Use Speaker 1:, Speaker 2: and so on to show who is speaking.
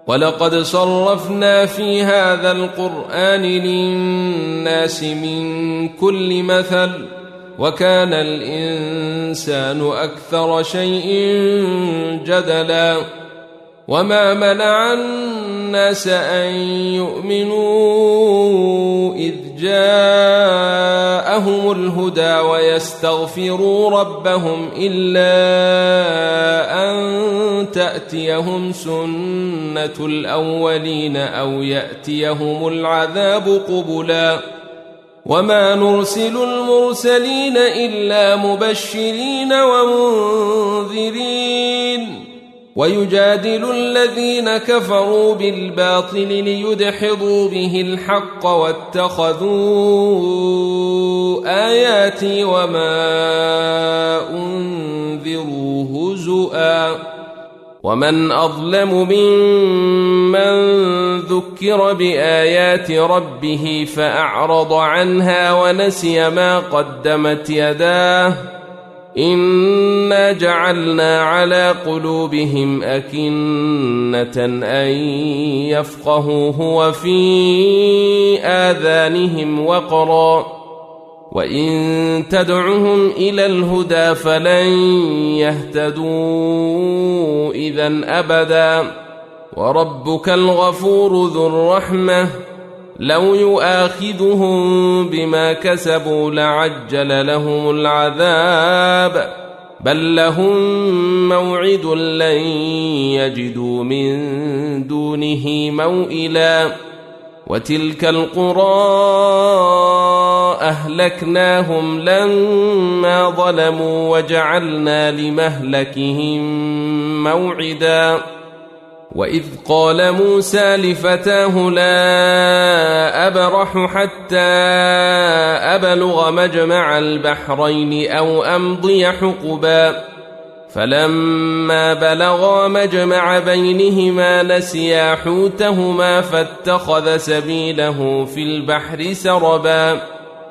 Speaker 1: ولقد صرفنا في هذا القرآن للناس من كل مثل وكان الإنسان أكثر شيء جدلا وما منع الناس أن يؤمنوا إذ جاءهم الهدى ويستغفروا ربهم إلا أن تأتيهم سنة الأولين أو يأتيهم العذاب قبلا وما نرسل المرسلين إلا مبشرين ومنذرين ويجادل الذين كفروا بالباطل ليدحضوا به الحق واتخذوا آياتي وما أنذروا هزؤا ومن أظلم ممن ذكر بآيات ربه فأعرض عنها ونسي ما قدمت يداه إنا جعلنا على قلوبهم أكنة أن يفقهوه وفي آذانهم وقرا وإن تدعهم إلى الهدى فلن يهتدوا إذن أبدا وربك الغفور ذو الرحمة لو يؤاخذهم بما كسبوا لعجل لهم العذاب بل لهم موعد لن يجدوا من دونه موئلا وتلك القرى أهلكناهم لما ظلموا وجعلنا لمهلكهم موعدا وإذ قال موسى لفتاه لا أبرح حتى أبلغ مجمع البحرين أو أمضي حقبا فلما بلغا مجمع بينهما نسيا حوتهما فاتخذ سبيله في البحر سربا